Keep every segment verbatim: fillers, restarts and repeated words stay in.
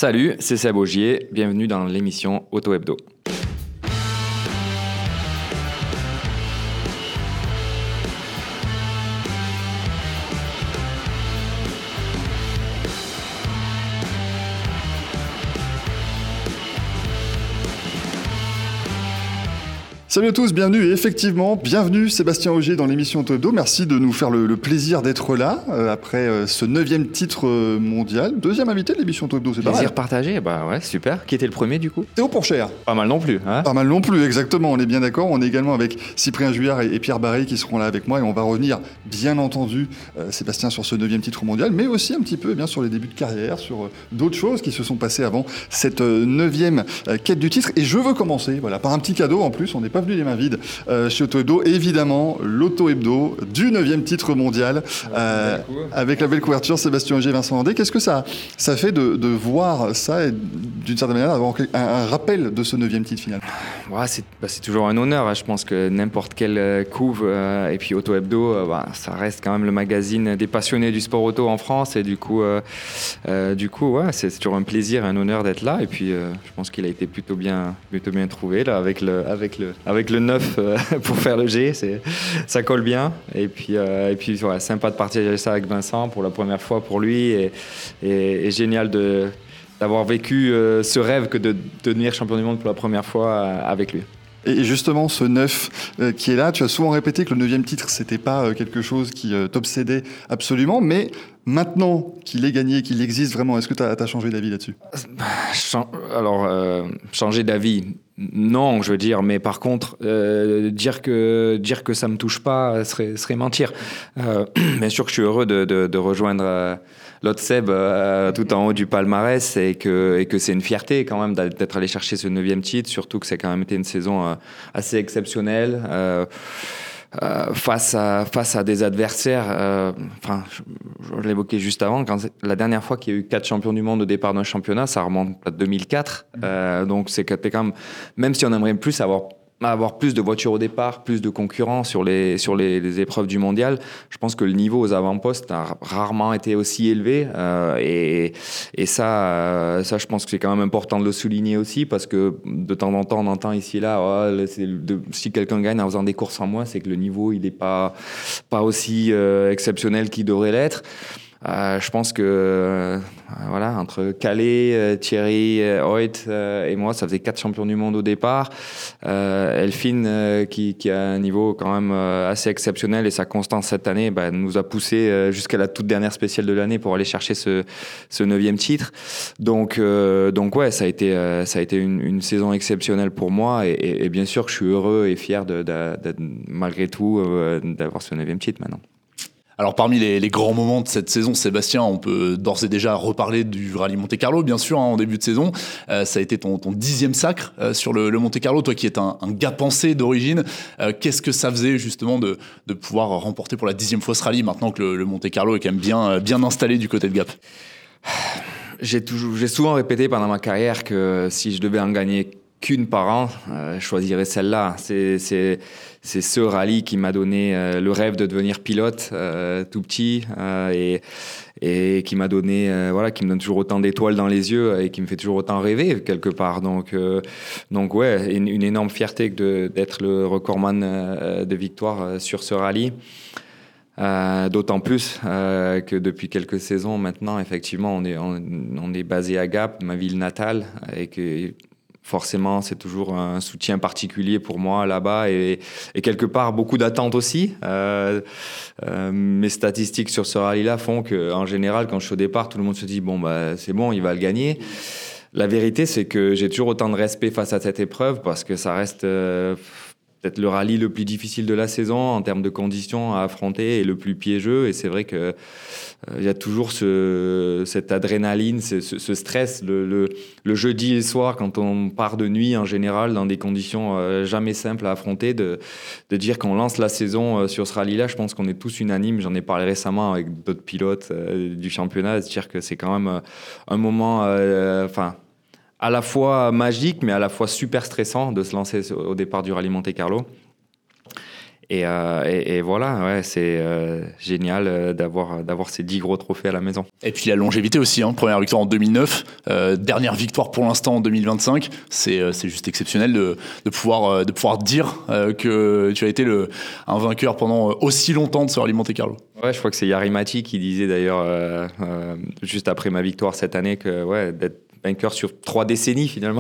Salut, c'est Seb Augier, bienvenue dans l'émission Auto Hebdo. Salut à tous, bienvenue et effectivement, bienvenue Sébastien Augier dans l'émission Auto Hebdo. Merci de nous faire le, le plaisir d'être là euh, après euh, ce neuvième titre euh, mondial. Deuxième invité de l'émission Auto Hebdo, c'est pas mal. Plaisir partagé, bah ouais, super. Qui était le premier du coup ? Théo Pourchère. Pas mal non plus, hein ? Pas mal non plus, exactement, on est bien d'accord. On est également avec Cyprien Juillard et, et Pierre Barry qui seront là avec moi et on va revenir, bien entendu, euh, Sébastien, sur ce neuvième titre mondial, mais aussi un petit peu eh bien sur les débuts de carrière, sur euh, d'autres choses qui se sont passées avant cette euh, neuvième euh, quête du titre. Et je veux commencer, voilà, par un petit cadeau en plus, on n'est pas venu les mains vides. Euh, chez Auto Hebdo, évidemment, l'Auto Hebdo du neuvième titre mondial, euh, avec la belle couverture Sébastien Augier et Vincent Landé. Qu'est-ce que ça, ça fait de, de voir ça et d'une certaine manière d'avoir un, un rappel de ce neuvième titre final? Ouais, c'est, bah, c'est toujours un honneur, hein. Je pense que n'importe quelle euh, couve, euh, et puis Auto Hebdo, euh, bah, ça reste quand même le magazine des passionnés du sport auto en France, et du coup, euh, euh, du coup ouais, c'est, c'est toujours un plaisir, un honneur d'être là, et puis euh, je pense qu'il a été plutôt bien, plutôt bien trouvé là, avec le, avec le, avec le neuf euh, pour faire le G, c'est, ça colle bien, et puis, euh, et puis ouais, sympa de partager ça avec Vincent pour la première fois pour lui, et, et, et génial de d'avoir vécu euh, ce rêve que de, de devenir champion du monde pour la première fois euh, avec lui. Et justement, ce neuf euh, qui est là, tu as souvent répété que le neuvième titre, c'était pas euh, quelque chose qui euh, t'obsédait absolument, mais maintenant qu'il est gagné, qu'il existe vraiment, est-ce que tu as changé d'avis là-dessus ? Alors, euh, changer d'avis, non, je veux dire, mais par contre, euh, dire que dire que ça me touche pas serait, serait mentir. Euh, bien sûr que je suis heureux de, de, de rejoindre euh, l'autre Seb euh, tout en haut du palmarès et que, et que c'est une fierté quand même d'être allé chercher ce neuvième titre, surtout que c'est quand même été une saison euh, assez exceptionnelle. Euh, Euh, face à face à des adversaires, euh, enfin, je, je l'évoquais juste avant, quand la dernière fois qu'il y a eu quatre champions du monde au départ d'un championnat, ça remonte à deux mille quatre. Euh, donc c'est quand même, même si on aimerait plus avoir avoir plus de voitures au départ, plus de concurrents sur les sur les, les épreuves du mondial, je pense que le niveau aux avant-postes a rarement été aussi élevé, euh, et et ça euh, ça je pense que c'est quand même important de le souligner aussi, parce que de temps en temps on entend ici et là, oh, c'est de, si quelqu'un gagne en faisant des courses en moins, c'est que le niveau il est pas pas aussi euh, exceptionnel qu'il devrait l'être. Euh, je pense que euh, voilà, entre Calais, euh, Thierry, euh, Hoyt euh, et moi, ça faisait quatre champions du monde au départ. Euh, Elfine, euh, qui, qui a un niveau quand même euh, assez exceptionnel, et sa constance cette année bah, nous a poussé euh, jusqu'à la toute dernière spéciale de l'année pour aller chercher ce, ce neuvième titre. Donc, euh, donc ouais, ça a été, euh, ça a été une, une saison exceptionnelle pour moi, et, et, et bien sûr que je suis heureux et fier de, de, de, de malgré tout euh, d'avoir ce neuvième titre maintenant. Alors parmi les, les grands moments de cette saison, Sébastien, on peut d'ores et déjà reparler du rallye Monte-Carlo, bien sûr, hein, en début de saison. Euh, ça a été ton, ton dixième sacre euh, sur le, le Monte-Carlo, toi qui es un, un gars pensé d'origine. Euh, qu'est-ce que ça faisait justement de, de pouvoir remporter pour la dixième fois ce rallye, maintenant que le, le Monte-Carlo est quand même bien, bien installé du côté de Gap ? J'ai, toujours, j'ai souvent répété pendant ma carrière que si je devais en gagner qu'une par an, euh, je choisirais celle-là. C'est, c'est, c'est ce rallye qui m'a donné euh, le rêve de devenir pilote euh, tout petit, euh, et, et qui m'a donné, euh, voilà, qui me donne toujours autant d'étoiles dans les yeux et qui me fait toujours autant rêver quelque part. Donc, euh, donc ouais, une, une énorme fierté de, d'être le recordman euh, de victoire sur ce rallye. Euh, d'autant plus euh, que depuis quelques saisons maintenant, effectivement, on est, on, on est basé à Gap, ma ville natale, et que forcément, c'est toujours un soutien particulier pour moi là-bas, et, et quelque part beaucoup d'attentes aussi. Euh, euh, mes statistiques sur ce rallye-là font que, en général, quand je suis au départ, tout le monde se dit bon bah c'est bon, il va le gagner. La vérité, c'est que j'ai toujours autant de respect face à cette épreuve, parce que ça reste euh, peut-être le rallye le plus difficile de la saison en termes de conditions à affronter, et le plus piégeux. Et c'est vrai que euh, il y a toujours ce, cette adrénaline, ce, ce, ce stress, le, le, le jeudi soir quand on part de nuit en général dans des conditions euh, jamais simples à affronter, de, de dire qu'on lance la saison euh, sur ce rallye-là. Je pense qu'on est tous unanimes. J'en ai parlé récemment avec d'autres pilotes euh, du championnat, de dire que c'est quand même euh, un moment, euh, enfin. à la fois magique, mais à la fois super stressant de se lancer au départ du rallye Monte-Carlo. Et, euh, et, et voilà, ouais, c'est euh, génial euh, d'avoir, d'avoir ces dix gros trophées à la maison. Et puis la longévité aussi, hein. Première victoire en deux mille neuf, euh, dernière victoire pour l'instant en deux mille vingt-cinq. C'est, euh, c'est juste exceptionnel de, de, pouvoir, euh, de pouvoir dire euh, que tu as été le, un vainqueur pendant aussi longtemps de ce Rallye Monte-Carlo. Ouais, je crois que c'est Jari Matti qui disait d'ailleurs, euh, euh, juste après ma victoire cette année, que ouais, d'être vainqueur sur trois décennies finalement,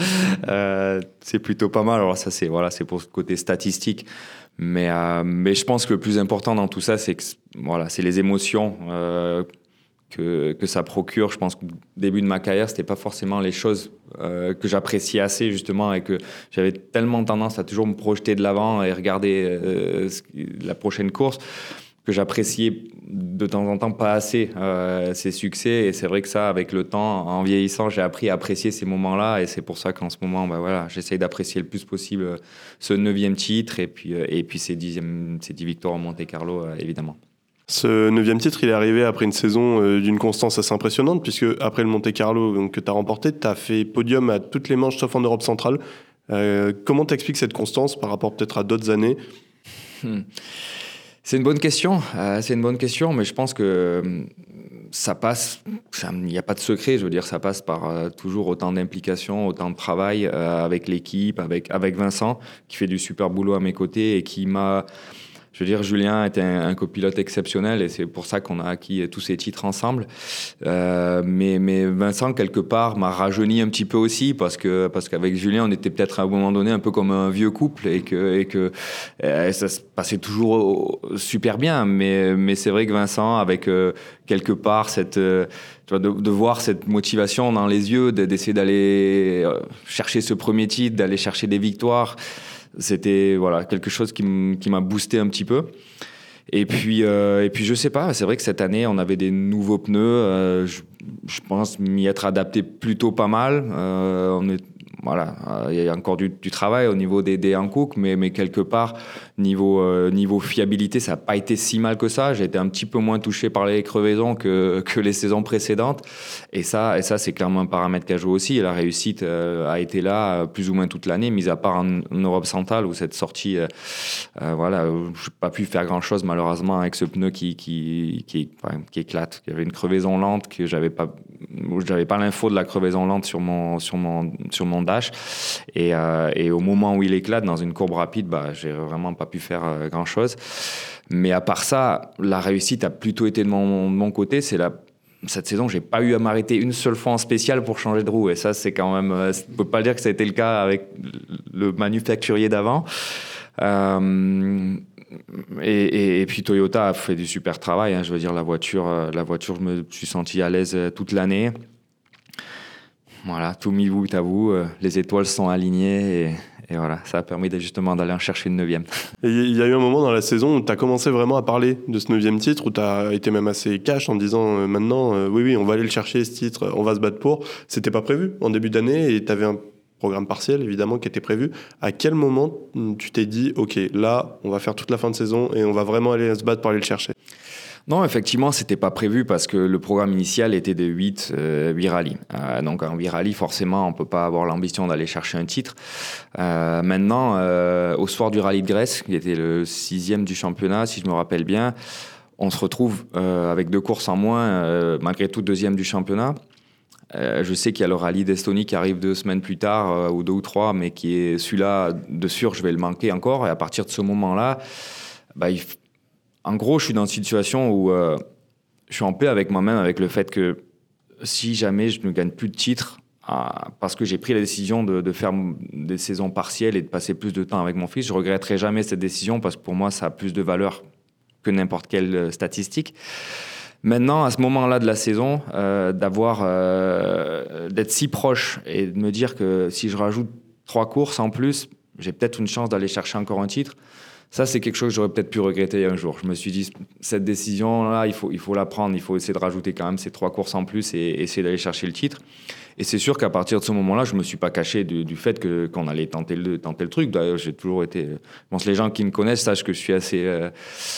euh, c'est plutôt pas mal. Alors ça, c'est, voilà, c'est pour ce côté statistique. Mais, euh, mais je pense que le plus important dans tout ça, c'est que voilà, c'est les émotions euh, que, que ça procure. Je pense qu'au début de ma carrière, c'était pas forcément les choses euh, que j'appréciais assez justement, et que j'avais tellement tendance à toujours me projeter de l'avant et regarder euh, la prochaine course, que j'appréciais de temps en temps pas assez euh, ces succès. Et c'est vrai que ça, avec le temps, en vieillissant, j'ai appris à apprécier ces moments-là. Et c'est pour ça qu'en ce moment, bah voilà, j'essaye d'apprécier le plus possible ce neuvième titre et puis, et puis ces, dixième, ces dix victoires au Monte-Carlo, euh, évidemment. Ce neuvième titre, il est arrivé après une saison euh, d'une constance assez impressionnante, puisque après le Monte-Carlo donc, que tu as remporté, tu as fait podium à toutes les manches sauf en Europe centrale. Euh, comment t'expliques cette constance par rapport peut-être à d'autres années ? hmm. C'est une bonne question, euh, c'est une bonne question, mais je pense que euh, ça passe, il n'y a pas de secret, je veux dire, ça passe par euh, toujours autant d'implication, autant de travail euh, avec l'équipe, avec, avec Vincent, qui fait du super boulot à mes côtés et qui m'a... Je veux dire, Julien était un, un copilote exceptionnel et c'est pour ça qu'on a acquis tous ces titres ensemble. Euh, mais, mais Vincent, quelque part, m'a rajeuni un petit peu aussi parce que parce qu'avec Julien, on était peut-être à un moment donné un peu comme un vieux couple et que, et que euh, ça se passait toujours super bien. Mais, mais c'est vrai que Vincent, avec euh, quelque part cette... Euh, tu vois, de, de voir cette motivation dans les yeux, de, d'essayer d'aller euh, chercher ce premier titre, d'aller chercher des victoires... C'était voilà, quelque chose qui, m- qui m'a boosté un petit peu. Et puis, euh, et puis, je sais pas, c'est vrai que cette année, on avait des nouveaux pneus. Euh, je, je pense m'y être adapté plutôt pas mal. Euh, on est, voilà, il y a encore du, du travail au niveau des, des Hankook, mais, mais quelque part, niveau, euh, niveau fiabilité, ça n'a pas été si mal que ça. J'ai été un petit peu moins touché par les crevaisons que, que les saisons précédentes. Et ça, et ça, c'est clairement un paramètre qui a joué aussi. Et la réussite euh, a été là euh, plus ou moins toute l'année, mis à part en, en Europe centrale où cette sortie, euh, euh, voilà, je n'ai pas pu faire grand-chose malheureusement avec ce pneu qui, qui, qui, enfin, qui éclate. Il y avait une crevaison lente que j'avais pas, j'avais pas l'info de la crevaison lente sur mon, sur mon, sur mon dash. Et, euh, et au moment où il éclate dans une courbe rapide, bah, j'ai vraiment pas pu faire euh, grand-chose. Mais à part ça, la réussite a plutôt été de mon, de mon côté. C'est la Cette saison, j'ai pas eu à m'arrêter une seule fois en spécial pour changer de roue. Et ça, c'est quand même... Euh, on peut pas dire que ça a été le cas avec le manufacturier d'avant. Euh, et, et, et puis Toyota a fait du super travail. Hein. Je veux dire, la voiture, la voiture, je me suis senti à l'aise toute l'année. Voilà, tout mis bout à bout. Les étoiles sont alignées et... Et voilà, ça a permis justement d'aller en chercher une neuvième. Et il y a eu un moment dans la saison où tu as commencé vraiment à parler de ce neuvième titre, où tu as été même assez cash en disant euh, maintenant, euh, oui, oui, on va aller le chercher, ce titre, on va se battre pour. C'était pas prévu en début d'année et tu avais un programme partiel, évidemment, qui était prévu. À quel moment tu t'es dit, OK, là, on va faire toute la fin de saison et on va vraiment aller se battre pour aller le chercher ? Non, effectivement, c'était pas prévu parce que le programme initial était de huit, euh, huit rallyes. Euh, donc en huit rallyes, forcément, on peut pas avoir l'ambition d'aller chercher un titre. Euh, maintenant, euh, au soir du rallye de Grèce, qui était le sixième du championnat, si je me rappelle bien, on se retrouve euh, avec deux courses en moins, euh, malgré tout deuxième du championnat. Euh, je sais qu'il y a le rallye d'Estonie qui arrive deux semaines plus tard, euh, ou deux ou trois, mais qui est celui-là, de sûr, je vais le manquer encore. Et à partir de ce moment-là, bah, il f... En gros, je suis dans une situation où euh, je suis en paix avec moi-même, avec le fait que si jamais je ne gagne plus de titres, euh, parce que j'ai pris la décision de, de faire des saisons partielles et de passer plus de temps avec mon fils, je ne regretterai jamais cette décision parce que pour moi, ça a plus de valeur que n'importe quelle statistique. Maintenant, à ce moment-là de la saison, euh, d'avoir, euh, d'être si proche et de me dire que si je rajoute trois courses en plus, j'ai peut-être une chance d'aller chercher encore un titre. Ça, c'est quelque chose que j'aurais peut-être pu regretter un jour. Je me suis dit, cette décision-là, il faut, il faut la prendre. Il faut essayer de rajouter quand même ces trois courses en plus et essayer d'aller chercher le titre. Et c'est sûr qu'à partir de ce moment-là, je me suis pas caché du, du fait que qu'on allait tenter le tenter le truc. D'ailleurs, j'ai toujours été. Je pense que les gens qui me connaissent sachent que je suis assez euh,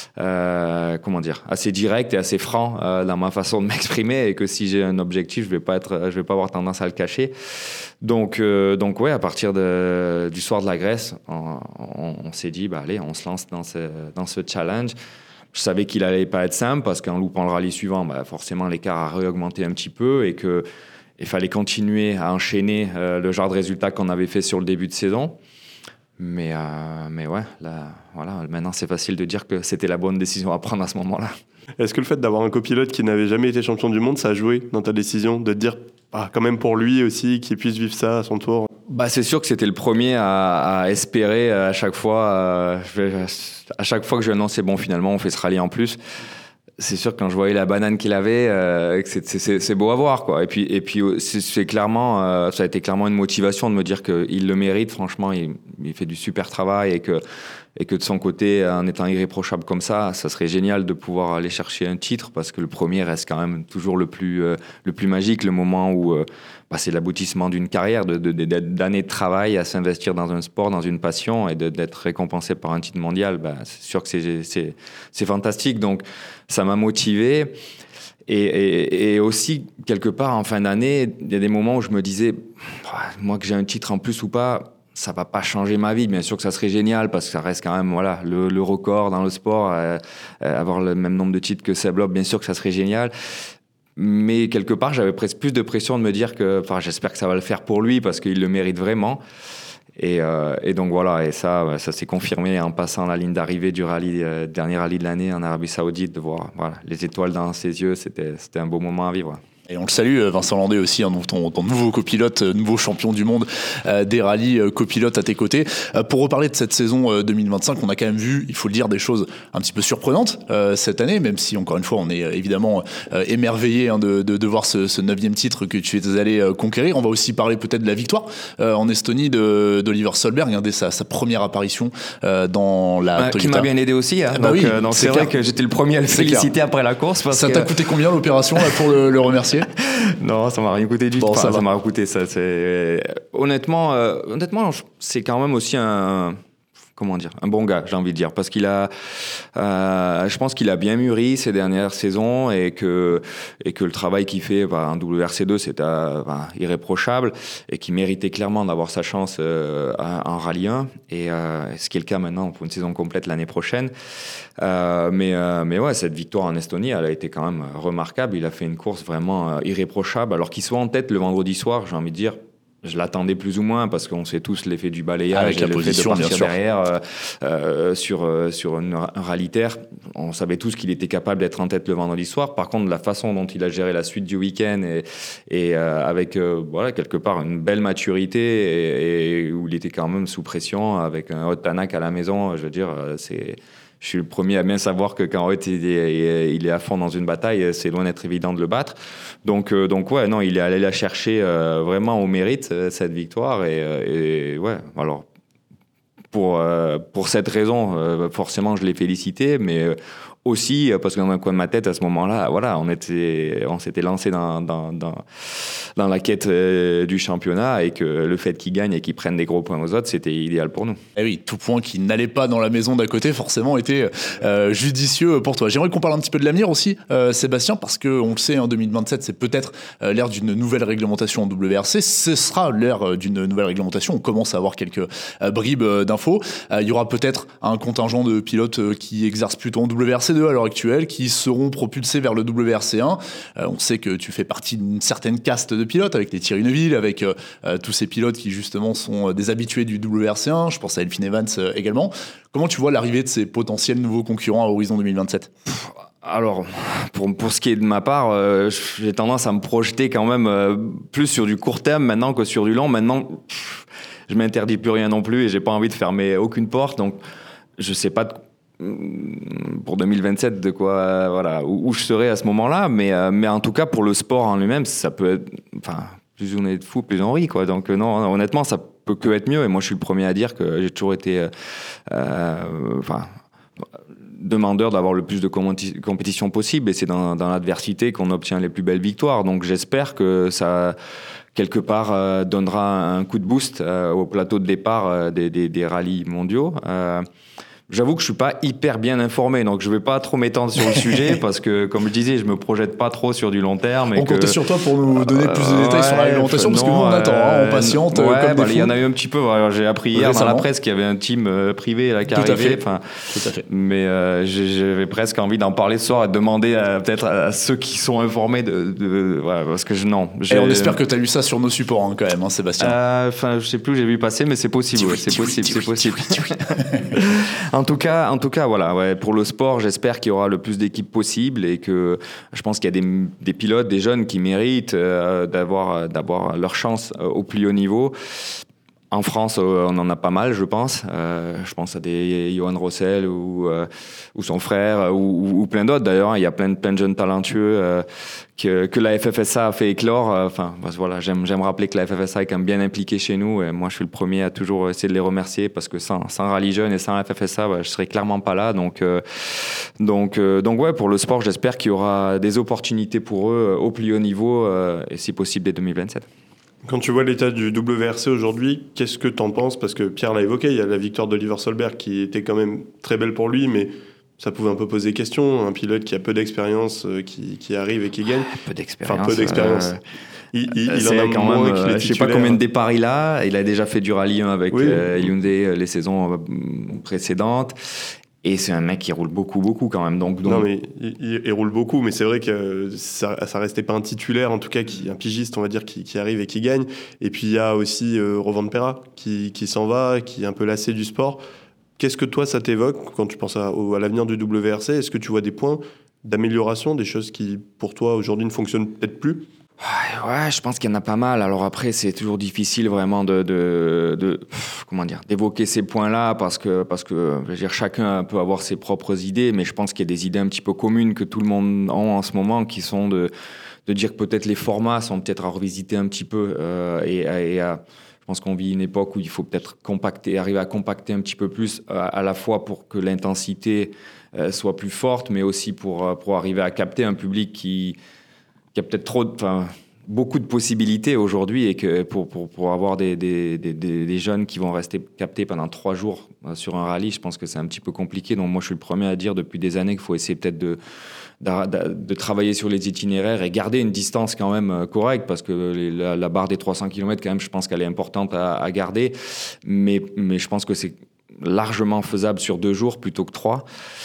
euh, comment dire, assez direct et assez franc euh, dans ma façon de m'exprimer, et que si j'ai un objectif, je vais pas être, je vais pas avoir tendance à le cacher. Donc euh, donc ouais, à partir de, du soir de la Grèce, on, on, on s'est dit bah allez, on se lance dans ce dans ce challenge. Je savais qu'il allait pas être simple parce qu'en loupant le rallye suivant, bah forcément l'écart a réaugmenté un petit peu et que il fallait continuer à enchaîner euh, le genre de résultats qu'on avait fait sur le début de saison. Mais, euh, mais ouais, là, voilà, maintenant c'est facile de dire que c'était la bonne décision à prendre à ce moment-là. Est-ce que le fait d'avoir un copilote qui n'avait jamais été champion du monde, ça a joué dans ta décision de te dire, ah, quand même pour lui aussi, qu'il puisse vivre ça à son tour? Bah, c'est sûr que c'était le premier à, à espérer à chaque fois, euh, à chaque fois que je lui annonçais, bon, finalement, on fait ce rallye en plus. C'est sûr que quand je voyais la banane qu'il avait, euh, c'est, c'est, c'est beau à voir, quoi. Et puis, et puis c'est, c'est clairement, euh, ça a été clairement une motivation de me dire qu'il le mérite. Franchement, il, il fait du super travail et que, et que de son côté, en étant irréprochable comme ça, ça serait génial de pouvoir aller chercher un titre, parce que le premier reste quand même toujours le plus, euh, le plus magique, le moment où euh, bah, c'est l'aboutissement d'une carrière, de, de, de, d'années de travail à s'investir dans un sport, dans une passion, et de, d'être récompensé par un titre mondial. Bah, c'est sûr que c'est, c'est, c'est fantastique. Donc, ça m'a motivé. Et, et, et aussi, quelque part, en fin d'année, il y a des moments où je me disais, moi, que j'ai un titre en plus ou pas, ça va pas changer ma vie. Bien sûr que ça serait génial, parce que ça reste quand même voilà, le, le record dans le sport. Euh, avoir le même nombre de titres que Seb Loeb, bien sûr que ça serait génial. Mais quelque part, j'avais presque plus de pression de me dire que, enfin, j'espère que ça va le faire pour lui, parce qu'il le mérite vraiment. Et, euh, et donc voilà, et ça, ça s'est confirmé en passant la ligne d'arrivée du rallye, euh, dernier rallye de l'année en Arabie Saoudite, de voir voilà, les étoiles dans ses yeux, c'était, c'était un beau moment à vivre. Et on le salue, Vincent Landais aussi, hein, ton, ton nouveau copilote, nouveau champion du monde euh, des rallyes, euh, copilote à tes côtés. Euh, pour reparler de cette saison euh, deux mille vingt-cinq, on a quand même vu, il faut le dire, des choses un petit peu surprenantes euh, cette année, même si, encore une fois, on est euh, évidemment euh, émerveillé hein, de, de, de voir ce, ce neuvième titre que tu es allé euh, conquérir. On va aussi parler peut-être de la victoire euh, en Estonie de, d'Oliver Solberg, hein, dès sa, sa première apparition euh, dans la bah, Toyota. Qui m'a bien aidé aussi. Hein. Ah bah donc, oui, euh, donc c'est, c'est vrai que j'étais le premier à le c'est féliciter clair. Après la course. Parce ça que... t'a coûté combien l'opération là, pour le, le remercier? Non, ça m'a rien coûté du tout. Bon, enfin, ça, ça m'a rien coûté. Ça, c'est... Honnêtement, euh, honnêtement, c'est quand même aussi un... Comment dire, un bon gars, j'ai envie de dire, parce qu'il a, euh, je pense qu'il a bien mûri ces dernières saisons, et que et que le travail qu'il fait bah, en W R C deux, c'est euh, bah, irréprochable, et qu'il méritait clairement d'avoir sa chance euh, en Rallye un, et euh, ce qui est le cas maintenant pour une saison complète l'année prochaine. Euh, mais euh, mais ouais, cette victoire en Estonie, elle a été quand même remarquable. Il a fait une course vraiment euh, irréprochable, alors qu'il soit en tête le vendredi soir, j'ai envie de dire. Je l'attendais plus ou moins, parce qu'on sait tous l'effet du balayage, avec la le position, fait de partir bien sûr. derrière euh, euh, sur, euh, sur une, un rallye terre. On savait tous qu'il était capable d'être en tête le vendredi soir. Par contre, la façon dont il a géré la suite du week-end, et, et euh, avec euh, voilà, quelque part une belle maturité, et, et où il était quand même sous pression, avec un Ott Tanak à la maison, je veux dire, c'est... Je suis le premier à bien savoir que quand Ott il est, il est à fond dans une bataille, c'est loin d'être évident de le battre. Donc, euh, donc ouais, non, il est allé la chercher euh, vraiment au mérite, cette victoire. Et, et ouais, alors, pour, euh, pour cette raison, euh, forcément, je l'ai félicité, mais euh, aussi parce que dans un coin de ma tête, à ce moment-là, voilà, on, était, on s'était lancé dans, dans, dans, dans la quête euh, du championnat, et que le fait qu'ils gagnent et qu'ils prennent des gros points aux autres, c'était idéal pour nous. Et oui, tout point qui n'allait pas dans la maison d'à côté, forcément, était euh, judicieux pour toi. J'aimerais qu'on parle un petit peu de l'avenir aussi, euh, Sébastien, parce qu'on le sait, en deux mille vingt-sept, c'est peut-être euh, l'ère d'une nouvelle réglementation en W R C. Ce sera l'ère d'une nouvelle réglementation. On commence à avoir quelques euh, bribes d'infos. Euh, il y aura peut-être un contingent de pilotes euh, qui exercent plutôt en W R C deux à l'heure actuelle, qui seront propulsés vers le W R C un. Euh, on sait que tu fais partie d'une certaine caste de pilotes, avec les Thierry Neuville, avec euh, tous ces pilotes qui justement sont des habitués du W R C un. Je pense à Elfyn Evans euh, également. Comment tu vois l'arrivée de ces potentiels nouveaux concurrents à horizon deux mille vingt-sept ? Alors, pour, pour ce qui est de ma part, euh, j'ai tendance à me projeter quand même euh, plus sur du court terme maintenant que sur du long. Maintenant, pff, je m'interdis plus rien non plus, et j'ai pas envie de fermer aucune porte. Donc, je sais pas de, pour deux mille vingt-sept de quoi, euh, voilà, où, où je serai à ce moment-là. Mais, euh, mais en tout cas, pour le sport en lui-même, ça peut être, enfin, plus on est fou, plus on rit, quoi. Donc, euh, non, honnêtement, ça peut que être mieux. Et moi, je suis le premier à dire que j'ai toujours été, euh, euh, enfin, demandeur d'avoir le plus de compétition possible, et c'est dans, dans l'adversité qu'on obtient les plus belles victoires. Donc j'espère que ça, quelque part euh, donnera un coup de boost euh, au plateau de départ euh, des, des, des rallyes mondiaux. Euh, J'avoue que je suis pas hyper bien informé, donc je vais pas trop m'étendre sur le sujet parce que, comme je disais, je me projette pas trop sur du long terme. Et on que, comptait sur toi pour nous donner plus de euh, détails ouais, sur la réglementation, parce que nous on attend, hein, on patiente. Ouais, euh, comme bah, des il y fous. en a eu un petit peu. Ouais, j'ai appris hier Récemment. dans la presse qu'il y avait un team euh, privé là, qui Tout à arrivait. fait. Enfin, Tout à fait. mais euh, j'ai- j'avais presque envie d'en parler ce soir et de demander à, peut-être à ceux qui sont informés de, de ouais, parce que je, non. Et on espère que tu as lu ça sur nos supports hein, quand même, hein, Sébastien. Enfin, euh, je sais plus, j'ai vu passer, mais c'est possible. Dis Ouais, oui, c'est dis oui, possible, dis c'est oui, possible. dis oui, dis oui. en tout cas, en tout cas, voilà. Ouais, pour le sport, j'espère qu'il y aura le plus d'équipes possible et que je pense qu'il y a des, des pilotes, des jeunes qui méritent euh, d'avoir, d'avoir leur chance euh, au plus haut niveau. En France, euh, on en a pas mal, je pense. Euh, je pense à des Johan Rossel ou, euh, ou son frère ou, ou, ou plein d'autres. D'ailleurs, il y a plein de, plein de jeunes talentueux euh, que, que la F F S A a fait éclore. Enfin, bah, voilà, j'aime, j'aime rappeler que la F F S A est quand même bien impliquée chez nous. Et moi, je suis le premier à toujours essayer de les remercier parce que sans, sans Rallye Jeune et sans la F F S A, bah, je serais clairement pas là. Donc, euh, donc, euh, donc ouais, pour le sport, j'espère qu'il y aura des opportunités pour eux euh, au plus haut niveau euh, et si possible dès deux mille vingt-sept. Quand tu vois l'état du W R C aujourd'hui, qu'est-ce que tu en penses? Parce que Pierre l'a évoqué, il y a la victoire d'Oliver Solberg qui était quand même très belle pour lui, mais ça pouvait un peu poser question. Un pilote qui a peu d'expérience, euh, qui, qui arrive et qui gagne. Peu d'expérience. Enfin, peu d'expérience. Euh... Il, il, il c'est en a quand moins même, qu'il est euh, je sais pas titulaire. combien de départs il a. Il a déjà fait du rallye un avec Oui. euh, Hyundai euh, les saisons euh, précédentes. Et c'est un mec qui roule beaucoup, beaucoup quand même. Donc, donc... Non, mais il, il, il roule beaucoup, mais c'est vrai que ça, ça restait pas un titulaire, en tout cas, qui, un pigiste, on va dire, qui, qui arrive et qui gagne. Et puis il y a aussi euh, Rovan Perra qui, qui s'en va, qui est un peu lassé du sport. Qu'est-ce que toi, ça t'évoque quand tu penses à, au, à l'avenir du W R C? Est-ce que tu vois des points d'amélioration, des choses qui, pour toi, aujourd'hui, ne fonctionnent peut-être plus? Ouais, ouais, je pense qu'il y en a pas mal. Alors après, c'est toujours difficile vraiment de, de, de comment dire, d'évoquer ces points-là parce que, parce que, je veux dire, chacun peut avoir ses propres idées, mais je pense qu'il y a des idées un petit peu communes que tout le monde a en ce moment, qui sont de, de dire que peut-être les formats sont peut-être à revisiter un petit peu euh, et, et à, je pense qu'on vit une époque où il faut peut-être compacter, arriver à compacter un petit peu plus, à, à la fois pour que l'intensité euh, soit plus forte, mais aussi pour, pour arriver à capter un public qui Il y a peut-être trop, enfin, beaucoup de possibilités aujourd'hui et que pour, pour, pour avoir des, des, des, des jeunes qui vont rester captés pendant trois jours sur un rallye, je pense que c'est un petit peu compliqué. Donc moi, je suis le premier à dire depuis des années qu'il faut essayer peut-être de, de, de travailler sur les itinéraires et garder une distance quand même correcte parce que les, la, la barre des trois cents kilomètres, quand même, je pense qu'elle est importante à, à garder. Mais, mais je pense que c'est largement faisable sur deux jours plutôt que trois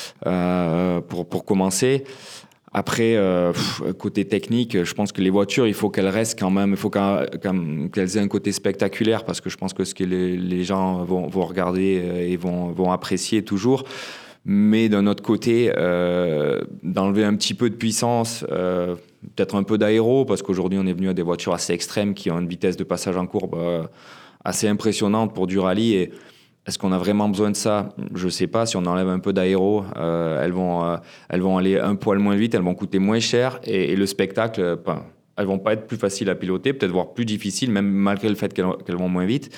euh, pour, pour commencer. Après, euh, pff, côté technique, je pense que les voitures, il faut qu'elles restent quand même, il faut qu'elles aient un côté spectaculaire parce que je pense que ce que les, les gens vont, vont regarder et vont, vont apprécier toujours. Mais d'un autre côté, euh, d'enlever un petit peu de puissance, euh, peut-être un peu d'aéro, parce qu'aujourd'hui, on est venu à des voitures assez extrêmes qui ont une vitesse de passage en courbe euh, assez impressionnante pour du rallye. Et est-ce qu'on a vraiment besoin de ça? Je ne sais pas. Si on enlève un peu d'aéro, euh, elles, vont, euh, elles vont aller un poil moins vite, elles vont coûter moins cher. Et, et le spectacle, euh, ben, elles ne vont pas être plus faciles à piloter, peut-être voire plus difficiles, même malgré le fait qu'elles, qu'elles vont moins vite.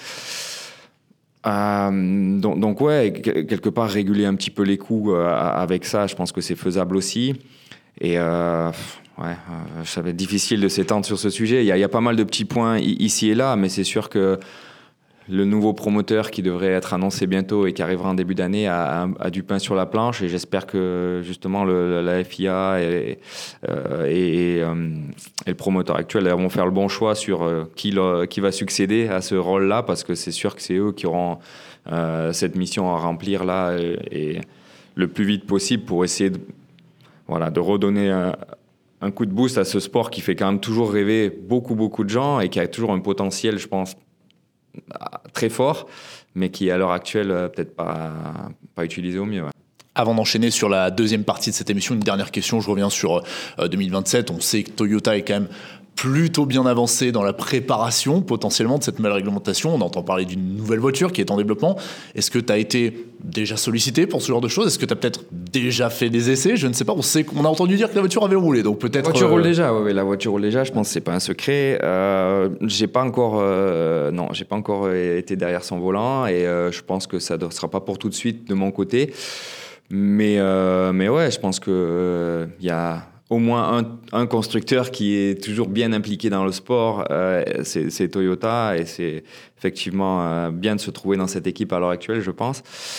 Euh, donc, donc, ouais, quelque part, réguler un petit peu les coûts euh, avec ça, je pense que c'est faisable aussi. Et euh, ouais, euh, ça va être difficile de s'étendre sur ce sujet. Il y a, il y a pas mal de petits points ici et là, mais c'est sûr que le nouveau promoteur qui devrait être annoncé bientôt et qui arrivera en début d'année a, a, a du pain sur la planche et j'espère que justement le, la F I A et, euh, et, et, euh, et le promoteur actuel vont faire le bon choix sur euh, qui, le, qui va succéder à ce rôle-là parce que c'est sûr que c'est eux qui auront euh, cette mission à remplir là et, et le plus vite possible pour essayer de, voilà, de redonner un, un coup de boost à ce sport qui fait quand même toujours rêver beaucoup beaucoup de gens et qui a toujours un potentiel, je pense, très fort, mais qui à l'heure actuelle peut-être pas, pas utilisé au mieux. Ouais. Avant d'enchaîner sur la deuxième partie de cette émission, une dernière question, je reviens sur euh, deux mille vingt-sept. On sait que Toyota est quand même plutôt bien avancé dans la préparation potentiellement de cette nouvelle réglementation. On entend parler d'une nouvelle voiture qui est en développement. Est-ce que tu as été déjà sollicité pour ce genre de choses? Est-ce que tu as peut-être déjà fait des essais? Je ne sais pas. On, sait qu'on a entendu dire que la voiture avait roulé, donc peut-être... La voiture euh... roule déjà, oui, la voiture roule déjà. Je pense que c'est pas un secret. Euh, j'ai pas encore, euh, non, j'ai pas encore été derrière son volant et euh, je pense que ça ne sera pas pour tout de suite de mon côté. Mais, euh, mais ouais, je pense que il euh, y a au moins un, un constructeur qui est toujours bien impliqué dans le sport, euh, c'est, c'est Toyota, et c'est effectivement euh, bien de se trouver dans cette équipe à l'heure actuelle, je pense.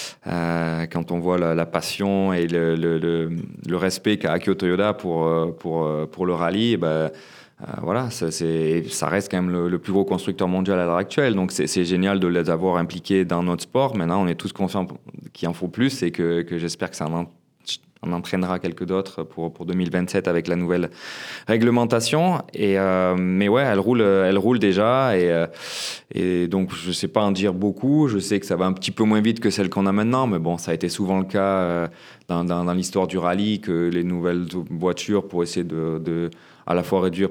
Euh, quand on voit la, la passion et le, le, le, le respect qu'a Akio Toyoda pour, pour, pour le rallye, et ben, euh, voilà, ça, c'est, ça reste quand même le, le plus gros constructeur mondial à l'heure actuelle. Donc c'est, c'est génial de les avoir impliqués dans notre sport. Maintenant, on est tous conscients qu'il en faut plus, et que, que j'espère que ça en On entraînera quelques d'autres pour, pour deux mille vingt-sept avec la nouvelle réglementation. Et, euh, mais ouais, elle roule, elle roule déjà. Et, euh, et donc, je ne sais pas en dire beaucoup. Je sais que ça va un petit peu moins vite que celle qu'on a maintenant. Mais bon, ça a été souvent le cas euh, dans, dans, dans l'histoire du rallye, que les nouvelles voitures, pour essayer de, de à la fois réduire,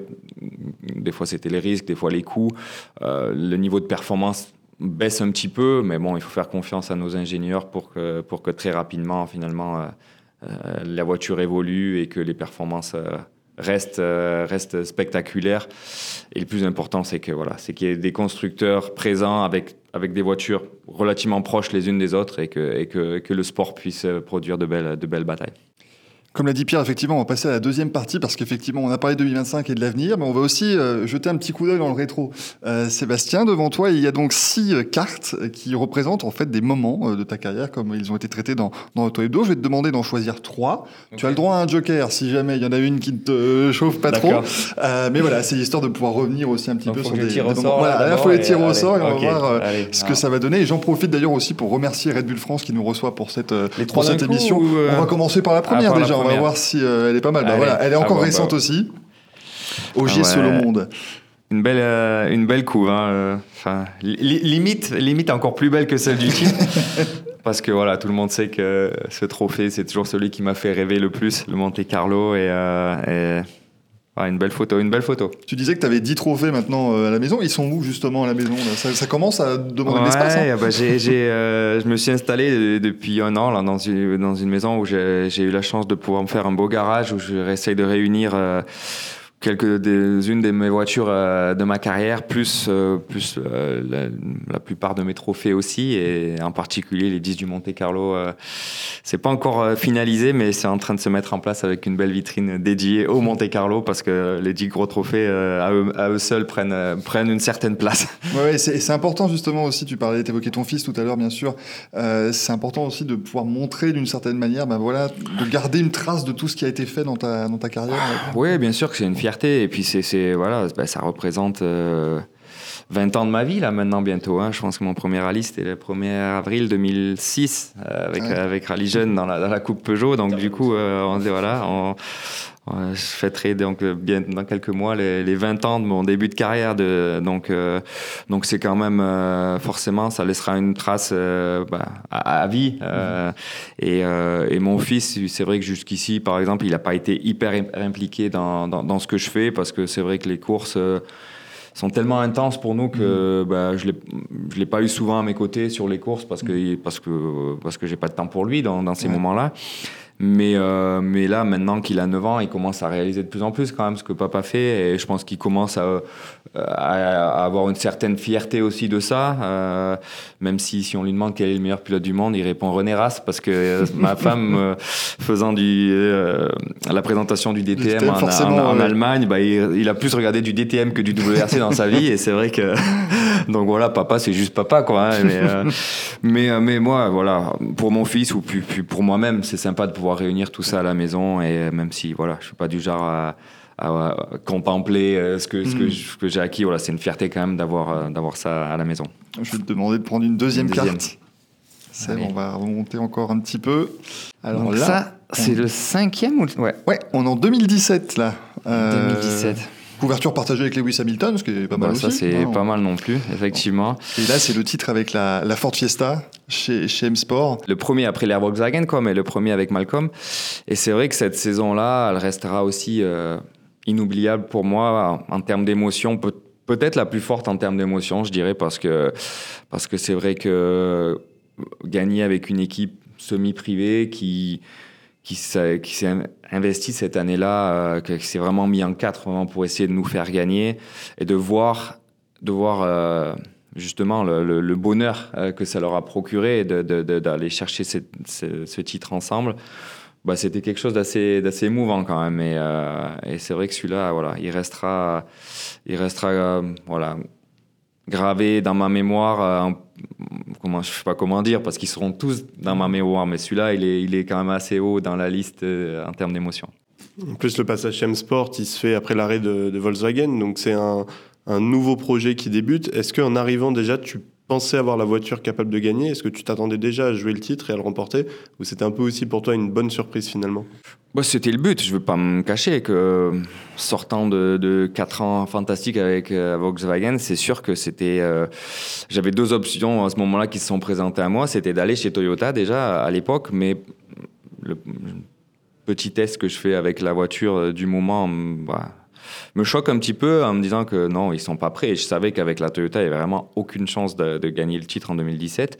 des fois c'était les risques, des fois les coûts, euh, le niveau de performance baisse un petit peu. Mais bon, il faut faire confiance à nos ingénieurs pour que, pour que très rapidement, finalement... Euh, Euh, la voiture évolue et que les performances euh, restent, euh, restent spectaculaires. Et le plus important, c'est que voilà, c'est qu'il y ait des constructeurs présents avec, avec des voitures relativement proches les unes des autres, et que, et que, que le sport puisse produire de belles, de belles batailles. Comme l'a dit Pierre, effectivement, on va passer à la deuxième partie, parce qu'effectivement, on a parlé de deux mille vingt-cinq et de l'avenir, mais on va aussi euh, jeter un petit coup d'œil dans le rétro. Euh, Sébastien, devant toi, il y a donc six euh, cartes qui représentent en fait des moments euh, de ta carrière, comme ils ont été traités dans, dans Auto Hebdo. Je vais te demander d'en choisir trois. Okay. Tu as le droit à un joker si jamais il y en a une qui ne te chauffe pas D'accord. trop. Euh, mais voilà, c'est histoire de pouvoir revenir aussi un petit donc peu sur des, des moments. Voilà, là, il faut les tirer au sort et on okay. va voir euh, allez, ce ah. que ça va donner. Et j'en profite d'ailleurs aussi pour remercier Red Bull France qui nous reçoit pour cette, pour cette émission. Ou euh... On va commencer par la première ah, déjà. La première. On va voir si euh, elle est pas mal. Bah, allez, voilà, elle est encore ah, récente bah, aussi. Ogier ah, ouais. Solo Monde. Une belle, euh, une belle couve. Hein. Enfin, li- limite, limite encore plus belle que celle du titre. Parce que voilà, tout le monde sait que ce trophée, c'est toujours celui qui m'a fait rêver le plus, le Monte Carlo. Et, euh, et... Ah, une belle photo, une belle photo. Tu disais que tu avais dix trophées maintenant euh, à la maison. Ils sont où justement à la maison là ça, ça commence à demander ouais, de l'espace hein bah, j'ai, j'ai, euh, je me suis installé depuis un an là, dans, une, dans une maison où j'ai, j'ai eu la chance de pouvoir me faire un beau garage où j'essaye de réunir euh, quelques des, une de mes voitures euh, de ma carrière, plus, euh, plus euh, la, la plupart de mes trophées aussi, et en particulier les dix du Monte Carlo. Euh, c'est pas encore euh, finalisé, mais c'est en train de se mettre en place avec une belle vitrine dédiée au Monte Carlo, parce que les dix gros trophées euh, à, eux, à eux seuls prennent, euh, prennent une certaine place. Ouais, ouais c'est, c'est important justement aussi, tu parlais, t'évoquais ton fils tout à l'heure bien sûr, euh, c'est important aussi de pouvoir montrer d'une certaine manière, ben voilà, de garder une trace de tout ce qui a été fait dans ta, dans ta carrière. Oui, bien sûr que c'est une fierté. Et puis c'est, c'est voilà, ben ça représente euh, vingt ans de ma vie là maintenant bientôt. Hein. Je pense que mon premier rallye c'était le premier avril deux mille six euh, avec ouais. avec Rallye Jeune dans la dans la coupe Peugeot. Donc du coup euh, on voilà, on, on, je fêterai donc bien dans quelques mois les, les vingt ans de mon début de carrière. De donc euh, donc c'est quand même euh, forcément ça laissera une trace euh, bah, à, à vie. Euh, mmh. Et euh, et mon fils, c'est vrai que jusqu'ici par exemple il a pas été hyper impliqué dans dans, dans ce que je fais, parce que c'est vrai que les courses euh, sont tellement intenses pour nous que mmh. bah, je l'ai je l'ai pas eu souvent à mes côtés sur les courses, parce que mmh. parce que parce que j'ai pas de temps pour lui dans dans ces ouais. moments-là. Mais, euh, mais là, maintenant qu'il a neuf ans, il commence à réaliser de plus en plus quand même ce que papa fait, et je pense qu'il commence à, à, à avoir une certaine fierté aussi de ça, euh, même si, si on lui demande quel est le meilleur pilote du monde, il répond René Rast, parce que euh, ma femme, euh, faisant du, euh, la présentation du D T M, D T M en, en, en, en ouais. Allemagne, bah, il, il a plus regardé du D T M que du W R C dans sa vie, et c'est vrai que... Donc voilà, papa, c'est juste papa, quoi. Hein, mais, euh, mais, mais moi, voilà, pour mon fils ou puis, puis pour moi-même, c'est sympa de pouvoir réunir tout ça à la maison, et même si voilà, je suis pas du genre à, à, à contempler ce que, ce que, ce que j'ai acquis, voilà, c'est une fierté quand même d'avoir, d'avoir ça à la maison. Je vais te demander de prendre une deuxième, une deuxième. carte. C'est, on va remonter encore un petit peu. Alors donc là, ça, on... c'est le cinquième ou... Ouais, ouais, on est en deux mille dix-sept là. Euh... deux mille dix-sept. Couverture partagée avec Lewis Hamilton, ce qui est pas mal bah, ça, aussi. Ça, c'est non, pas mal non plus, effectivement. Et là, c'est le titre avec la, la Ford Fiesta chez, chez M-Sport. Le premier après l'Air Volkswagen, quoi, mais le premier avec Malcolm. Et c'est vrai que cette saison-là, elle restera aussi euh, inoubliable pour moi en, en termes d'émotion. Peut, peut-être la plus forte en termes d'émotion, je dirais, parce que, parce que c'est vrai que gagner avec une équipe semi-privée qui... qui s'est, qui s'est investi cette année-là, euh, qui s'est vraiment mis en quatre vraiment pour essayer de nous faire gagner, et de voir, de voir euh, justement le, le, le bonheur euh, que ça leur a procuré de, de, de, d'aller chercher cette, ce, ce titre ensemble. bah, c'était quelque chose d'assez, d'assez émouvant quand même. Et, euh, et c'est vrai que celui-là, voilà, il restera, il restera euh, voilà, gravé dans ma mémoire. Euh, comment, je ne sais pas comment dire, parce qu'ils seront tous dans ma mémoire. Mais celui-là, il est, il est quand même assez haut dans la liste euh, en termes d'émotion. En plus, le passage chez M-Sport, il se fait après l'arrêt de, de Volkswagen. Donc, c'est un, un nouveau projet qui débute. Est-ce qu'en arrivant déjà, tu pensais avoir la voiture capable de gagner ? Est-ce que tu t'attendais déjà à jouer le titre et à le remporter ? Ou c'était un peu aussi pour toi une bonne surprise finalement ? Bah, c'était le but. Je ne veux pas me cacher que sortant de, de quatre ans fantastiques avec euh, Volkswagen, c'est sûr que c'était... Euh, j'avais deux options à ce moment-là qui se sont présentées à moi. C'était d'aller chez Toyota déjà à l'époque, mais le petit test que je fais avec la voiture du moment... Bah, me choque un petit peu en me disant que non, ils sont pas prêts. Et je savais qu'avec la Toyota, il n'y avait vraiment aucune chance de, de gagner le titre en deux mille dix-sept.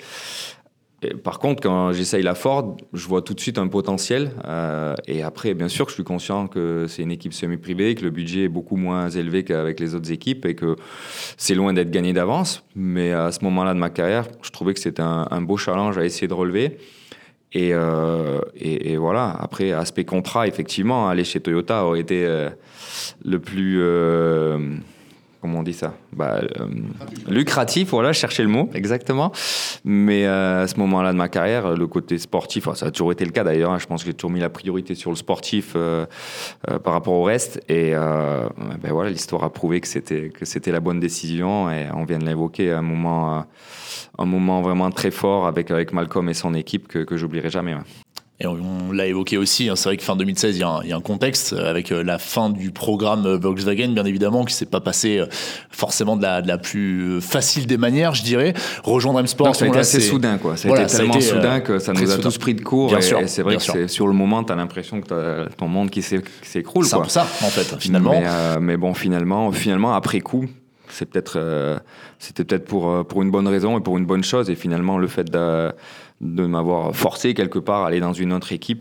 Et par contre, quand j'essaye la Ford, je vois tout de suite un potentiel. Euh, et après, bien sûr que je suis conscient que c'est une équipe semi-privée, que le budget est beaucoup moins élevé qu'avec les autres équipes et que c'est loin d'être gagné d'avance. Mais à ce moment-là de ma carrière, je trouvais que c'était un, un beau challenge à essayer de relever. Et, euh, et, et voilà, après, aspect contrat, effectivement, aller chez Toyota aurait été euh, le plus... Euh, comment on dit ça bah, euh, lucratif, voilà, chercher le mot, exactement. Mais euh, à ce moment-là de ma carrière, le côté sportif, enfin, ça a toujours été le cas d'ailleurs, hein, je pense que j'ai toujours mis la priorité sur le sportif euh, euh, par rapport au reste. Et euh, ben voilà, l'histoire a prouvé que c'était, que c'était la bonne décision. Et on vient de l'évoquer, un moment... Euh, un moment vraiment très fort avec, avec Malcolm et son équipe que, que j'oublierai jamais. Ouais. Et on, on l'a évoqué aussi, hein, c'est vrai que fin deux mille seize, il y, y a un contexte avec euh, la fin du programme Volkswagen, bien évidemment, qui ne s'est pas passé euh, forcément de la, de la plus facile des manières, je dirais. Rejoindre M-Sport, ça a été assez soudain, quoi. Ça a voilà, été tellement ça a été, soudain que ça nous a soudain. tous pris de court. Bien et, sûr, et c'est vrai que c'est, sur le moment, tu as l'impression que t'as ton monde qui, s'é, qui s'écroule. C'est un peu ça, en fait, finalement. Mais, euh, mais bon, finalement, finalement, après coup, c'est peut-être, euh, c'était peut-être pour, pour une bonne raison et pour une bonne chose. Et finalement, le fait de, de m'avoir forcé quelque part à aller dans une autre équipe,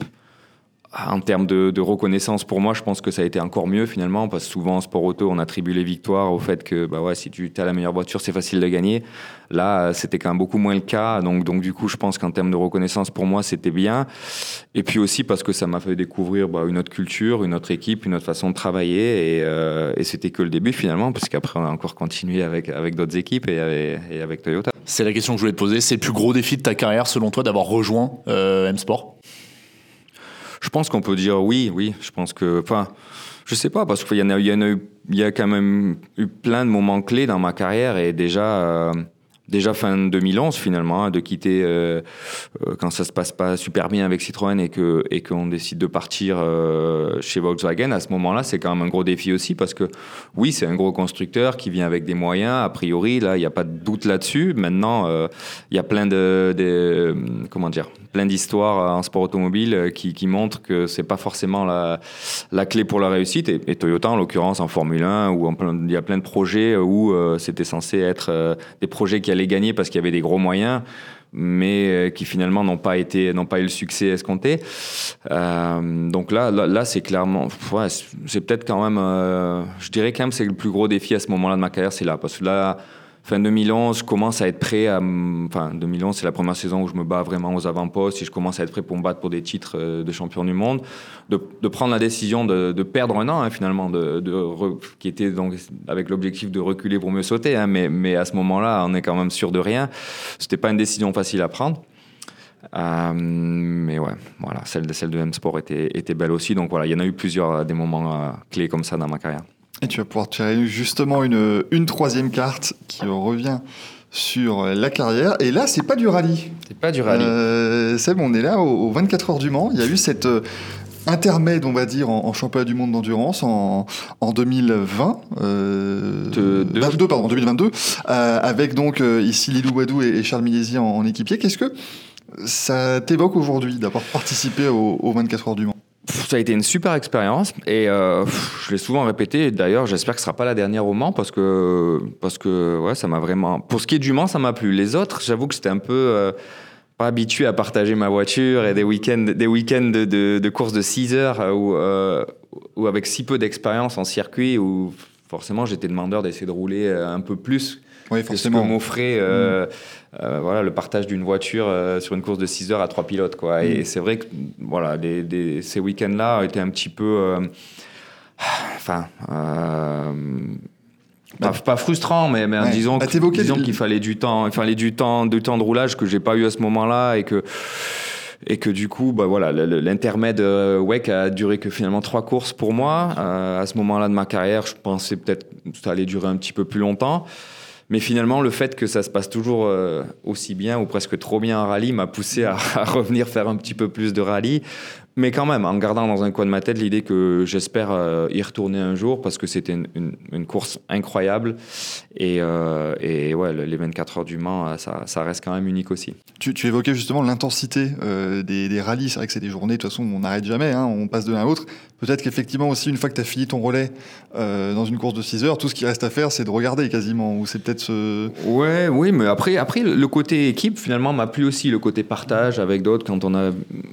en termes de, de reconnaissance, pour moi, je pense que ça a été encore mieux finalement, parce que souvent en sport auto, on attribue les victoires au fait que bah ouais, si tu as la meilleure voiture, c'est facile de gagner. Là, c'était quand même beaucoup moins le cas. Donc, donc du coup, je pense qu'en termes de reconnaissance, pour moi, c'était bien. Et puis aussi parce que ça m'a fait découvrir bah, une autre culture, une autre équipe, une autre façon de travailler. Et, euh, et c'était que le début finalement, parce qu'après, on a encore continué avec, avec d'autres équipes et avec, et avec Toyota. C'est la question que je voulais te poser. C'est le plus gros défi de ta carrière, selon toi, d'avoir rejoint euh, M-Sport ? Je pense qu'on peut dire oui, oui. Je pense que, enfin, je sais pas, parce qu'il y en a, il y en a eu, il y a quand même eu plein de moments clés dans ma carrière et déjà, euh, déjà fin deux mille onze finalement, hein, de quitter euh, euh, quand ça se passe pas super bien avec Citroën et que et qu'on décide de partir euh, chez Volkswagen. À ce moment-là, c'est quand même un gros défi aussi parce que oui, c'est un gros constructeur qui vient avec des moyens. A priori, là, il n'y a pas de doute là-dessus. Maintenant, euh, il y a plein de, de comment dire. plein d'histoires en sport automobile qui, qui montrent que c'est pas forcément la, la clé pour la réussite. Et, et Toyota, en l'occurrence, en Formule un, où il y a plein de projets où euh, c'était censé être euh, des projets qui allaient gagner parce qu'il y avait des gros moyens, mais euh, qui finalement n'ont pas été, n'ont pas eu le succès escompté. Euh, donc là, là, là, c'est clairement, ouais, c'est peut-être quand même, euh, je dirais quand même, c'est le plus gros défi à ce moment-là de ma carrière, c'est là, parce que là. Fin deux mille onze, je commence à être prêt à... Enfin, deux mille onze, c'est la première saison où je me bats vraiment aux avant-postes et je commence à être prêt pour me battre pour des titres de champion du monde. De, de prendre la décision de, de perdre un an, hein, finalement, de, de re, qui était donc avec l'objectif de reculer pour mieux sauter. Hein, mais, mais à ce moment-là, on est quand même sûr de rien. C'était pas une décision facile à prendre. Euh, mais ouais, voilà, celle de, celle de M-Sport était, était belle aussi. Donc voilà, il y en a eu plusieurs des moments euh, clés comme ça dans ma carrière. Et tu vas pouvoir tirer justement une, une troisième carte qui revient sur la carrière. Et là, c'est pas du rallye. C'est pas du rallye. Euh, Seb, on est là au, au vingt-quatre heures du Mans. Il y a eu cette euh, intermède, on va dire, en, en championnat du monde d'endurance en, en deux mille vingt. Euh, de, de... vingt-deux, pardon, deux mille vingt-deux. Euh, avec donc euh, ici Lilou Wadou et, et Charles Millesi en, en équipier. Qu'est-ce que ça t'évoque aujourd'hui d'avoir participé au, au vingt-quatre heures du Mans ? Ça a été une super expérience et euh, je l'ai souvent répété. D'ailleurs, j'espère que ce sera pas la dernière au Mans parce que parce que ouais, ça m'a vraiment. Pour ce qui est du Mans, ça m'a plu. Les autres, j'avoue que c'était un peu euh, pas habitué à partager ma voiture et des week-ends des week-ends de, de, de courses de six heures où euh, où avec si peu d'expérience en circuit où forcément, j'étais demandeur d'essayer de rouler un peu plus. Oui, forcément. Ce que m'offrait euh, mmh. euh, voilà, le partage d'une voiture euh, sur une course de six heures à trois pilotes, quoi. Mmh. Et c'est vrai que voilà, les, les, ces week-ends-là étaient un petit peu... Euh, enfin... Euh, Pas, pas frustrant, mais, mais ouais. disons, bah, que, disons qu'il fallait du temps, il fallait du temps, du temps de roulage que j'ai pas eu à ce moment-là et que et que du coup, bah voilà, l'intermède euh, W E C a duré que finalement trois courses pour moi. Euh, à ce moment-là de ma carrière, je pensais peut-être que ça allait durer un petit peu plus longtemps. Mais finalement, le fait que ça se passe toujours euh, aussi bien ou presque trop bien en rallye m'a poussé à, à revenir faire un petit peu plus de rallye. Mais quand même, en gardant dans un coin de ma tête l'idée que j'espère euh, y retourner un jour parce que c'était une, une, une course incroyable. Et, euh, et ouais, les vingt-quatre heures du Mans, ça, ça reste quand même unique aussi. Tu, tu évoquais justement l'intensité euh, des, des rallyes. C'est vrai que c'est des journées, de toute façon, on n'arrête jamais, hein, on passe de l'un à l'autre. Peut-être qu'effectivement aussi, une fois que tu as fini ton relais euh, dans une course de six heures, tout ce qui reste à faire, c'est de regarder quasiment. Ou c'est peut-être ce... Ouais, oui, mais après, après, le côté équipe, finalement, m'a plu aussi, le côté partage avec d'autres. Quand on a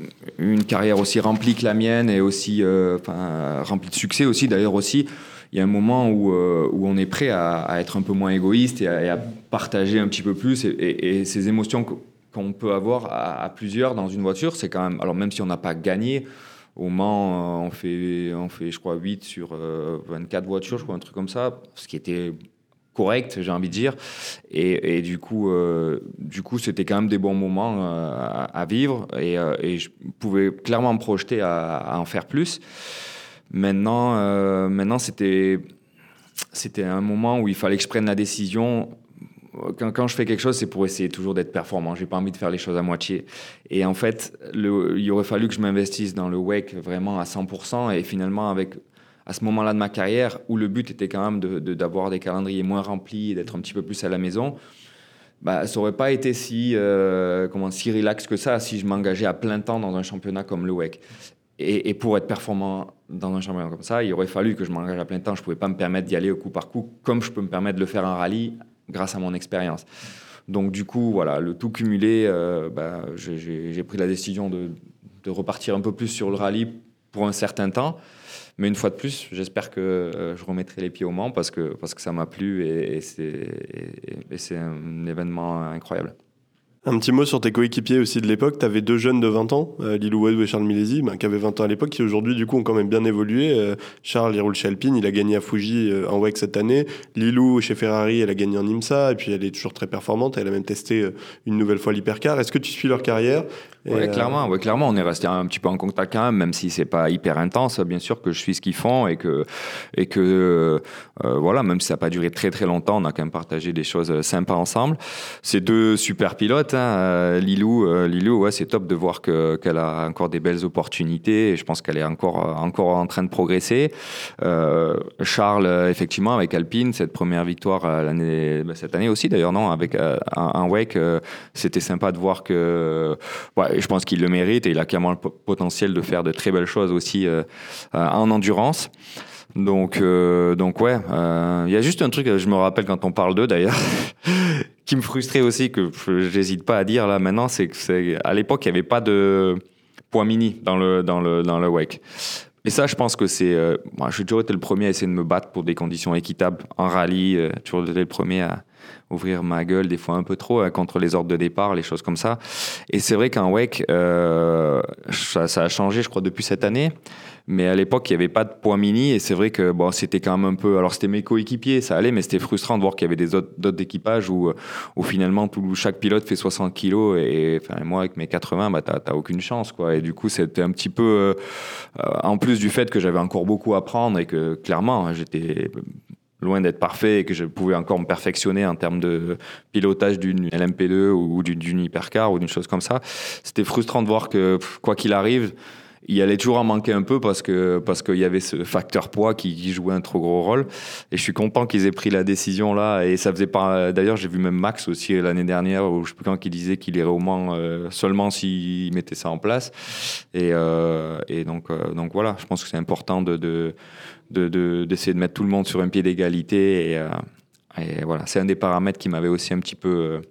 une carrière aussi remplie que la mienne et aussi euh, remplie de succès aussi, d'ailleurs aussi, il y a un moment où, euh, où on est prêt à, à être un peu moins égoïste et à, et à partager un petit peu plus. Et, et, et ces émotions qu'on peut avoir à, à plusieurs dans une voiture, c'est quand même... Alors même si on n'a pas gagné... Au Mans, on fait, on fait, je crois, huit sur euh, vingt-quatre voitures, je crois, un truc comme ça, ce qui était correct, j'ai envie de dire. Et, et du coup, euh, du coup, c'était quand même des bons moments euh, à, à vivre. Et, euh, et je pouvais clairement me projeter à, à en faire plus. Maintenant, euh, maintenant c'était, c'était un moment où il fallait que je prenne la décision. Quand, quand je fais quelque chose, c'est pour essayer toujours d'être performant. J'ai pas envie de faire les choses à moitié. Et en fait, le, il aurait fallu que je m'investisse dans le W E C vraiment à cent pour cent. Et finalement, avec, à ce moment-là de ma carrière, où le but était quand même de, de, d'avoir des calendriers moins remplis et d'être un petit peu plus à la maison, bah, ça aurait pas été si, euh, comment, si relax que ça si je m'engageais à plein temps dans un championnat comme le W E C. Et, et pour être performant dans un championnat comme ça, il aurait fallu que je m'engage à plein temps. Je pouvais pas me permettre d'y aller au coup par coup, comme je peux me permettre de le faire en rallye, grâce à mon expérience. Donc du coup, voilà, le tout cumulé, euh, bah, j'ai, j'ai pris la décision de, de repartir un peu plus sur le rallye pour un certain temps. Mais une fois de plus, j'espère que euh, je remettrai les pieds au Mans parce que, parce que ça m'a plu et, et, c'est, et, et c'est un événement incroyable. Un petit mot sur tes coéquipiers aussi de l'époque. Tu avais deux jeunes de vingt ans, euh, Lilou Wedou et Charles Milesi, bah, qui avaient vingt ans à l'époque, qui aujourd'hui du coup ont quand même bien évolué. Euh, Charles, il roule chez Alpine, il a gagné à Fuji euh, en W E C cette année. Lilou chez Ferrari, elle a gagné en IMSA, et puis elle est toujours très performante. Elle a même testé euh, une nouvelle fois l'hypercar. Est-ce que tu suis leur carrière ? Oui, euh... clairement, ouais, clairement, on est resté un petit peu en contact quand même, même si c'est pas hyper intense. Bien sûr que je suis ce qu'ils font et que, et que euh, voilà, même si ça n'a pas duré très très longtemps, on a quand même partagé des choses sympas ensemble. C'est deux super pilotes. Hein. Lilou, euh, Lilou, ouais, c'est top de voir que, qu'elle a encore des belles opportunités et je pense qu'elle est encore, encore en train de progresser. Euh, Charles, effectivement, avec Alpine, cette première victoire l'année, cette année aussi d'ailleurs, non, avec euh, un, un W E C, euh, c'était sympa de voir que, ouais, je pense qu'il le mérite et il a clairement le potentiel de faire de très belles choses aussi euh, en endurance. Donc, euh, donc ouais, il euh, y a juste un truc, je me rappelle quand on parle d'eux d'ailleurs, qui me frustrait aussi, que j'hésite pas à dire là maintenant, c'est que c'est, à l'époque, il n'y avait pas de points mini dans le, dans le, dans le W E C. Et ça, je pense que c'est... Euh, moi, j'ai toujours été le premier à essayer de me battre pour des conditions équitables en rallye, euh, toujours été le premier à ouvrir ma gueule, des fois un peu trop, hein, contre les ordres de départ, les choses comme ça. Et c'est vrai qu'en W E C, euh, ça, ça a changé, je crois, depuis cette année. Mais à l'époque, il n'y avait pas de poids mini et c'est vrai que bon, c'était quand même un peu... Alors, c'était mes coéquipiers, ça allait, mais c'était frustrant de voir qu'il y avait des autres, d'autres équipages où, où finalement, tout, chaque pilote fait soixante kilos et, et enfin, moi, avec mes quatre-vingts, bah, t'as, t'as aucune chance, quoi. Et du coup, c'était un petit peu... Euh, en plus du fait que j'avais encore beaucoup à apprendre et que, clairement, j'étais... loin d'être parfait et que je pouvais encore me perfectionner en termes de pilotage d'une L M P deux ou d'une, d'une hypercar ou d'une chose comme ça. C'était frustrant de voir que, quoi qu'il arrive, il allait toujours en manquer un peu parce que parce qu'il y avait ce facteur poids qui, qui jouait un trop gros rôle. Et je suis content qu'ils aient pris la décision là. Et ça faisait pas. D'ailleurs, j'ai vu même Max aussi l'année dernière, où je sais plus quand, qui disait qu'il irait au Mans euh, seulement s'il mettait ça en place. Et euh, et donc euh, donc voilà, je pense que c'est important de de, de de d'essayer de mettre tout le monde sur un pied d'égalité. Et, euh, et voilà, c'est un des paramètres qui m'avait aussi un petit peu euh,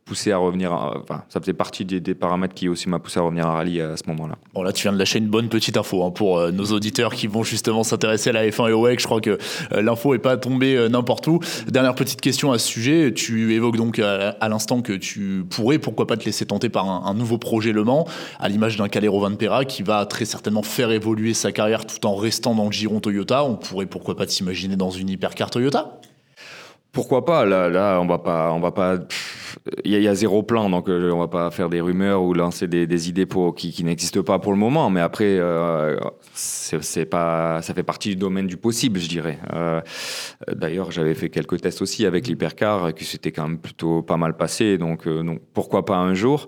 poussé à revenir. À, enfin, ça faisait partie des, des paramètres qui aussi m'a poussé à revenir en rallye à ce moment-là. Bon, là, tu viens de lâcher une bonne petite info hein, pour euh, nos auditeurs qui vont justement s'intéresser à la F un et au W E C. Je crois que euh, l'info n'est pas tombée euh, n'importe où. Dernière petite question à ce sujet. Tu évoques donc à, à l'instant que tu pourrais, pourquoi pas, te laisser tenter par un, un nouveau projet Le Mans, à l'image d'un Calero Vanpera qui va très certainement faire évoluer sa carrière tout en restant dans le giron Toyota. On pourrait, pourquoi pas, t'imaginer dans une hypercar Toyota ? Pourquoi pas? Là, là, on va pas, on va pas. Il y, y a zéro plan, donc euh, on va pas faire des rumeurs ou lancer des, des idées pour qui, qui n'existent pas pour le moment. Mais après, euh, c'est, c'est pas, ça fait partie du domaine du possible, je dirais. Euh, d'ailleurs, j'avais fait quelques tests aussi avec l'hypercar, qui s'était quand même plutôt pas mal passé. Donc, euh, donc pourquoi pas un jour.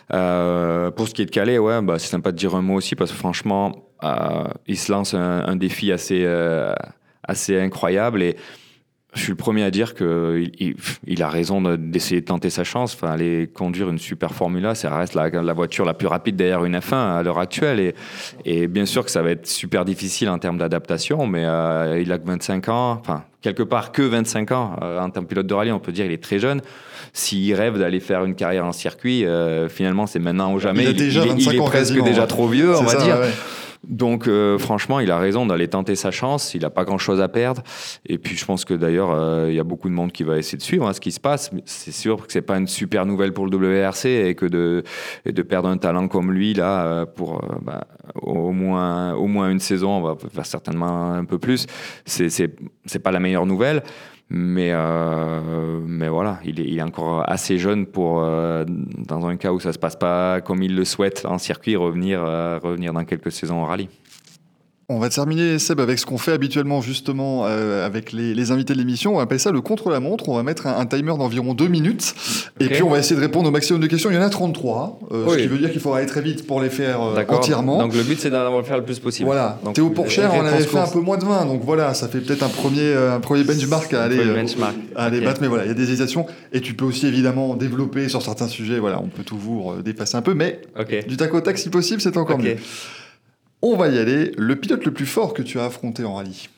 Euh, pour ce qui est de Calais, ouais, bah, c'est sympa de dire un mot aussi parce que franchement, euh, il se lance un, un défi assez, euh, assez incroyable et je suis le premier à dire qu'il il, il a raison de, d'essayer de tenter sa chance. Enfin, aller conduire une super Formula, ça reste la, la voiture la plus rapide derrière une F un à l'heure actuelle. Et, et bien sûr que ça va être super difficile en termes d'adaptation, mais euh, il a que vingt-cinq ans, enfin, quelque part que vingt-cinq ans. Euh, en tant que pilote de rallye, on peut dire qu'il est très jeune. S'il rêve d'aller faire une carrière en circuit, euh, finalement, c'est maintenant ou jamais. Il, a déjà il, il, il est presque déjà ouais. trop vieux, c'est on va ça, dire. Ouais, ouais. Donc euh, franchement, il a raison d'aller tenter sa chance. Il n'a pas grand-chose à perdre. Et puis je pense que d'ailleurs, il euh, y a beaucoup de monde qui va essayer de suivre hein, ce qui se passe. C'est sûr que c'est pas une super nouvelle pour le W R C et que de, et de perdre un talent comme lui là pour euh, bah, au moins au moins une saison, on va faire certainement un peu plus. C'est c'est c'est pas la meilleure nouvelle. Mais, euh, mais voilà, il est, il est encore assez jeune pour, euh, dans un cas où ça ne se passe pas comme il le souhaite en circuit, revenir, euh, revenir dans quelques saisons en rallye. On va terminer, Seb, avec ce qu'on fait habituellement justement euh, avec les, les invités de l'émission. On va appeler ça le contre-la-montre. On va mettre un, un timer d'environ deux minutes. Okay. Et puis on va essayer de répondre au maximum de questions. Il y en a trente-trois, euh, oui. Ce qui veut dire qu'il faudra aller très vite pour les faire euh, entièrement. Donc le but c'est d'en faire le plus possible. Voilà. Donc, Théo Pourchère on avait fait un peu moins de vingt. Donc voilà, ça fait peut-être un premier, euh, un premier benchmark à aller, benchmark. Euh, à aller okay. battre. Mais voilà, il y a des hésitations. Et tu peux aussi évidemment développer sur certains sujets. Voilà, on peut toujours euh, dépasser un peu. Mais okay. du tac au tac si possible, c'est encore okay. mieux. On va y aller. Le pilote le plus fort que tu as affronté en rallye?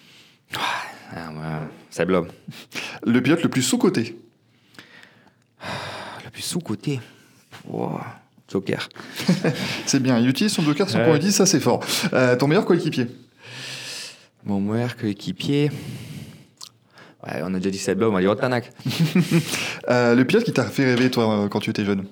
Ah, ouais, Seb Loeb. Le pilote le plus sous-coté? Le plus sous-coté oh, Joker. C'est bien. Il utilise son Joker, son ouais. point dix, ça c'est fort. Euh, ton meilleur coéquipier? Mon meilleur coéquipier... Ouais, on a déjà dit Seb Loeb, on va dire Tanak. euh, le pilote qui t'a fait rêver, toi, quand tu étais jeune?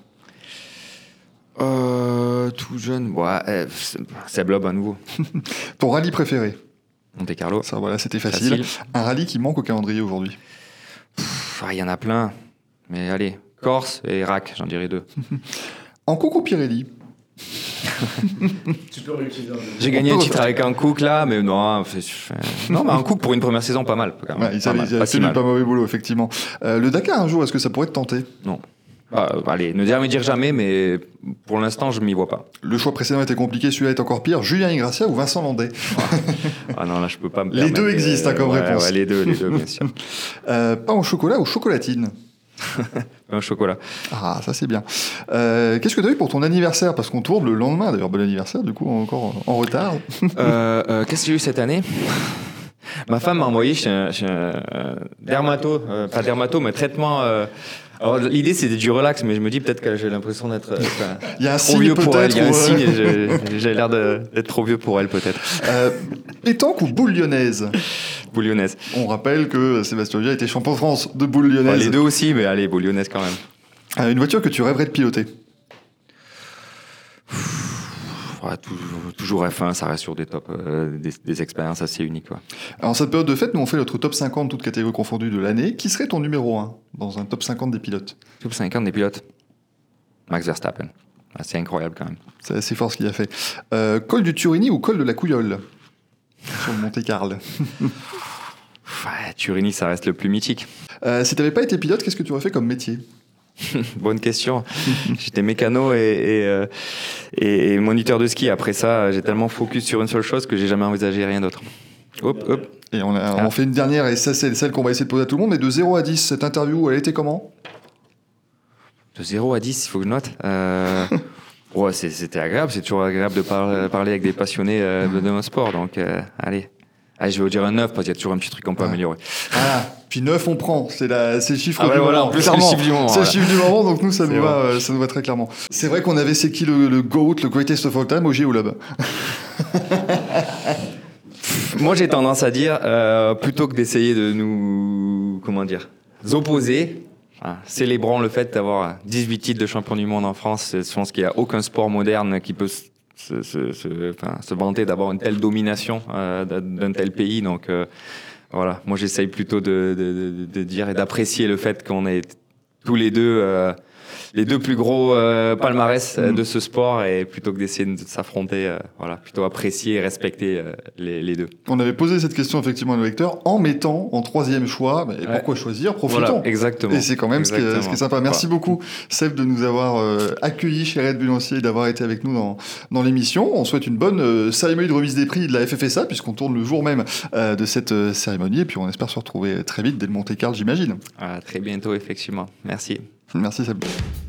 Euh, tout jeune, ouais, euh, Seb Loeb à nouveau. Ton rallye préféré? Monte Carlo. Ça, voilà, c'était facile. facile. Un rallye qui manque au calendrier aujourd'hui? Il y en a plein, mais allez, Corse et Rack, j'en dirais deux. En Cook ou Pirelli? Tu peux réutiliser. J'ai gagné un titre avec un Cook là, mais non, non, mais un Cook pour une première saison, pas mal. Quand même. Ouais, il pas, mal, pas, si mal. Pas mauvais boulot, effectivement. Euh, le Dakar un jour, est-ce que ça pourrait te tenter? Non. Bah, allez, ne jamais dire jamais, mais pour l'instant, je ne m'y vois pas. Le choix précédent était compliqué, celui-là est encore pire. Julien Ingrassia ou Vincent Landais? Ah non, là, je peux pas me Les deux existent, hein, comme ouais, réponse. Ouais, les deux, les deux, bien sûr. euh, pain au chocolat ou chocolatine? Pain au chocolat. Ah, ça c'est bien. Euh, qu'est-ce que tu as eu pour ton anniversaire? Parce qu'on tourne le lendemain, d'ailleurs, bon anniversaire, du coup, encore en retard. euh, euh, qu'est-ce que j'ai eu cette année? Ma femme m'a envoyé chez un, chez un dermato, euh, pas dermato, mais traitement... Euh, Alors, l'idée, c'était du relax, mais je me dis peut-être que j'ai l'impression d'être euh, il y a un trop signe vieux pour elle. Il y a un ou... signe, et je, j'ai l'air de, d'être trop vieux pour elle, peut-être. Euh, pétanque ou boule lyonnaise? Boule lyonnaise. On rappelle que Sébastien Ogier a été champion de France de boule lyonnaise. Enfin, les deux aussi, mais allez, boule lyonnaise quand même. Euh, une voiture que tu rêverais de piloter? Ouais, toujours, toujours F un, ça reste sur des tops, euh, des, des expériences assez uniques. Quoi. Alors, en cette période de fête, nous on fait notre top cinquante, toutes catégories confondues de l'année. Qui serait ton numéro un dans un top cinquante des pilotes? Top cinquante des pilotes? Max Verstappen. Ah, c'est incroyable quand même. C'est assez fort ce qu'il a fait. Euh, col du Turini ou col de la Couillole sur le Monte-Carlo? Ouais, Turini, ça reste le plus mythique. Euh, si tu n'avais pas été pilote, qu'est-ce que tu aurais fait comme métier? Bonne question. J'étais mécano et, et, euh, et, et moniteur de ski. Après ça, j'ai tellement focus sur une seule chose que j'ai jamais envisagé rien d'autre. Hop, hop. Et on, a, ah. on fait une dernière, et ça, c'est celle qu'on va essayer de poser à tout le monde. Et de zéro à dix, cette interview, elle était comment? De zéro à dix, il faut que je note. Euh... ouais, c'est, c'était agréable. C'est toujours agréable de par, parler avec des passionnés euh, de, de mon sport. Donc, euh, allez. allez. Je vais vous dire un neuf parce qu'il y a toujours un petit truc qu'on peut ah. améliorer. Ah. Puis neuf, on prend. C'est, la, c'est le chiffre Ah du ouais, voilà, moment. en plus, c'est le Clairement. chiffre du moment, C'est le voilà. chiffre du moment, donc nous, ça, C'est nous bon. va, euh, ça nous va très clairement. C'est vrai qu'on avait c'est qui le, le GOAT, le greatest of all time, au Géolab. Moi, j'ai tendance à dire, euh, plutôt que d'essayer de nous, comment dire, opposer, hein, célébrons le fait d'avoir dix-huit titres de champion du monde en France. Je pense qu'il n'y a aucun sport moderne qui peut se, se, se, se, enfin, se vanter d'avoir une telle domination euh, d'un tel pays. Donc, euh, voilà, moi, j'essaye plutôt de, de, de, de dire et d'apprécier le fait qu'on ait tous les deux... Euh, les deux plus gros euh, palmarès euh, de ce sport, et plutôt que d'essayer de s'affronter, euh, voilà, plutôt apprécier et respecter euh, les, les deux. On avait posé cette question effectivement à nos lecteurs en mettant en troisième choix. Bah, et Ouais. pourquoi choisir? Profitons. Voilà, exactement. Et c'est quand même ce qui, est, Exactement. ce qui est sympa. Merci Voilà. beaucoup, Seb, de nous avoir euh, accueillis chez Red Bull Lancier et d'avoir été avec nous dans, dans l'émission. On souhaite une bonne euh, cérémonie de remise des prix de la F F S A, puisqu'on tourne le jour même euh, de cette euh, cérémonie. Et puis on espère se retrouver très vite dès le Monte-Carlo, j'imagine. À très bientôt, effectivement. Merci. Merci, Seb.